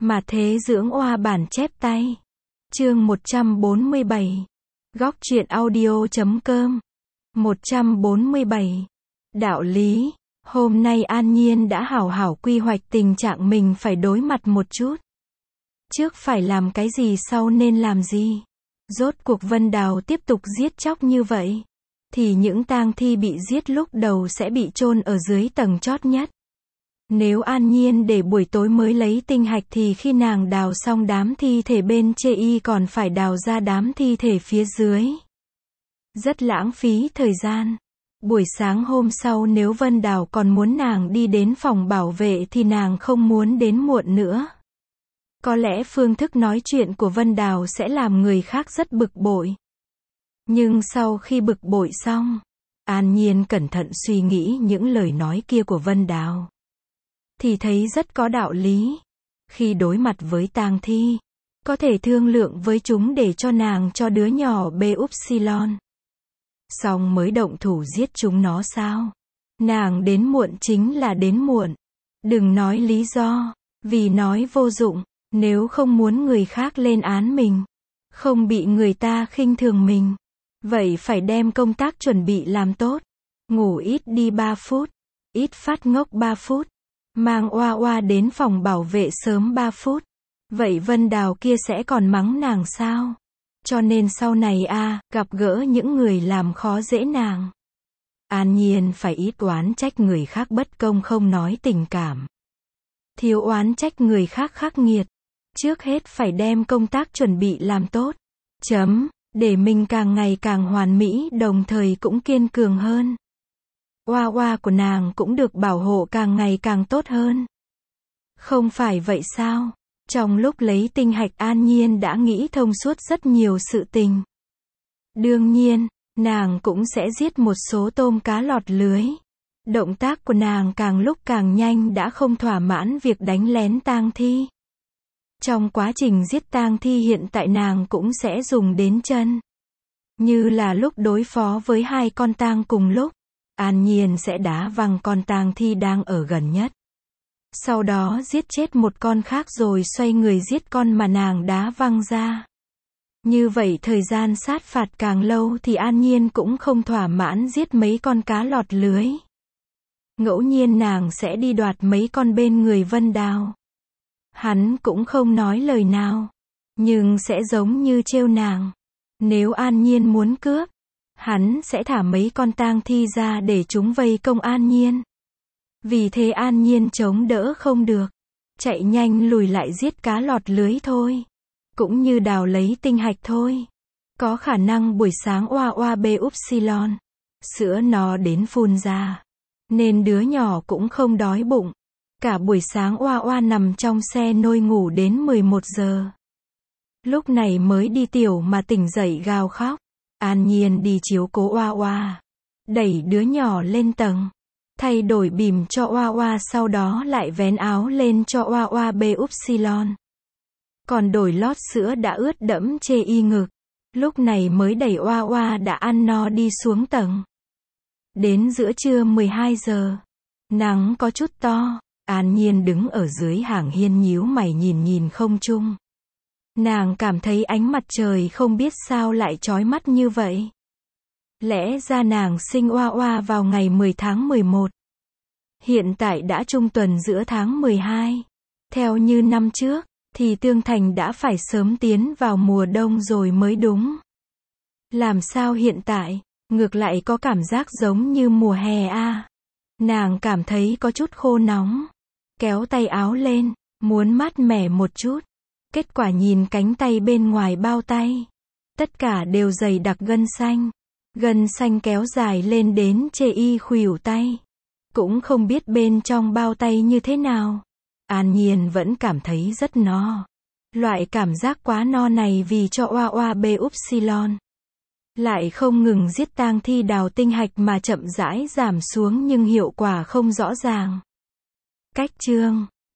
Mà thế dưỡng oa bản chép tay. Chương 147. Góc truyện audio.com. 147. Đạo lý. Hôm nay An Nhiên đã hảo hảo quy hoạch tình trạng mình phải đối mặt một chút. Trước phải làm cái gì, sau nên làm gì. Rốt cuộc Vân Đào tiếp tục giết chóc như vậy, thì những tang thi bị giết lúc đầu sẽ bị chôn ở dưới tầng chót nhất. Nếu An Nhiên để buổi tối mới lấy tinh hạch thì khi nàng đào xong đám thi thể bên trên y còn phải đào ra đám thi thể phía dưới. Rất lãng phí thời gian. Buổi sáng hôm sau nếu Vân Đào còn muốn nàng đi đến phòng bảo vệ thì nàng không muốn đến muộn nữa. Có lẽ phương thức nói chuyện của Vân Đào sẽ làm người khác rất bực bội. Nhưng sau khi bực bội xong, An Nhiên cẩn thận suy nghĩ những lời nói kia của Vân Đào, thì thấy rất có đạo lý. Khi đối mặt với tang thi, có thể thương lượng với chúng để cho nàng cho đứa nhỏ Upsilon. Xong mới động thủ giết chúng nó sao? Nàng đến muộn chính là đến muộn. Đừng nói lý do, vì nói vô dụng. Nếu không muốn người khác lên án mình, không bị người ta khinh thường mình, vậy phải đem công tác chuẩn bị làm tốt. Ngủ ít đi 3 phút, ít phát ngốc 3 phút, mang oa oa đến phòng bảo vệ sớm 3 phút. Vậy Vân Đào kia sẽ còn mắng nàng sao? Cho nên sau này gặp gỡ những người làm khó dễ nàng, An Nhiên phải ít oán trách người khác bất công không nói tình cảm. Thiếu oán trách người khác khắc nghiệt. Trước hết phải đem công tác chuẩn bị làm tốt. Để mình càng ngày càng hoàn mỹ đồng thời cũng kiên cường hơn. Oa oa của nàng cũng được bảo hộ càng ngày càng tốt hơn. Không phải vậy sao? Trong lúc lấy tinh hạch An Nhiên đã nghĩ thông suốt rất nhiều sự tình. Đương nhiên, nàng cũng sẽ giết một số tôm cá lọt lưới. Động tác của nàng càng lúc càng nhanh đã không thỏa mãn việc đánh lén tang thi. Trong quá trình giết tang thi hiện tại nàng cũng sẽ dùng đến chân. Như là lúc đối phó với 2 con tang cùng lúc, An Nhiên sẽ đá văng con tang thi đang ở gần nhất. Sau đó giết chết một con khác rồi xoay người giết con mà nàng đá văng ra. Như vậy thời gian sát phạt càng lâu thì An Nhiên cũng không thỏa mãn giết mấy con cá lọt lưới. Ngẫu nhiên nàng sẽ đi đoạt mấy con bên người Vân Đào. Hắn cũng không nói lời nào, nhưng sẽ giống như trêu nàng. Nếu An Nhiên muốn cướp, hắn sẽ thả mấy con tang thi ra để chúng vây công An Nhiên. Vì thế An Nhiên chống đỡ không được, chạy nhanh lùi lại giết cá lọt lưới thôi. Cũng như đào lấy tinh hạch thôi. Có khả năng buổi sáng oa oa Upsilon, sữa nó đến phun ra, nên đứa nhỏ cũng không đói bụng. Cả buổi sáng oa oa nằm trong xe nôi ngủ đến 11 giờ. Lúc này mới đi tiểu mà tỉnh dậy gào khóc. An Nhiên đi chiếu cố oa oa, đẩy đứa nhỏ lên tầng, thay đổi bỉm cho oa oa, sau đó lại vén áo lên cho oa oa Upsilon. Còn đổi lót sữa đã ướt đẫm chê y ngực. Lúc này mới đẩy oa oa đã ăn no đi xuống tầng. Đến giữa trưa 12 giờ, nắng có chút to. An Nhiên đứng ở dưới hàng hiên nhíu mày nhìn không trung. Nàng cảm thấy ánh mặt trời không biết sao lại chói mắt như vậy. Lẽ ra nàng sinh oa oa vào ngày 10 tháng 11. Hiện tại đã trung tuần giữa tháng 12. Theo như năm trước, thì Tương Thành đã phải sớm tiến vào mùa đông rồi mới đúng. Làm sao hiện tại, ngược lại có cảm giác giống như mùa hè Nàng cảm thấy có chút khô nóng. Kéo tay áo lên, muốn mát mẻ một chút. Kết quả nhìn cánh tay bên ngoài bao tay. Tất cả đều dày đặc gân xanh. Gân xanh kéo dài lên đến chê y khuỷu tay. Cũng không biết bên trong bao tay như thế nào. An Nhiên vẫn cảm thấy rất no. Loại cảm giác quá no này vì cho oa oa Upsilon. Lại không ngừng giết tang thi đào tinh hạch mà chậm rãi giảm xuống nhưng hiệu quả không rõ ràng. Cách chương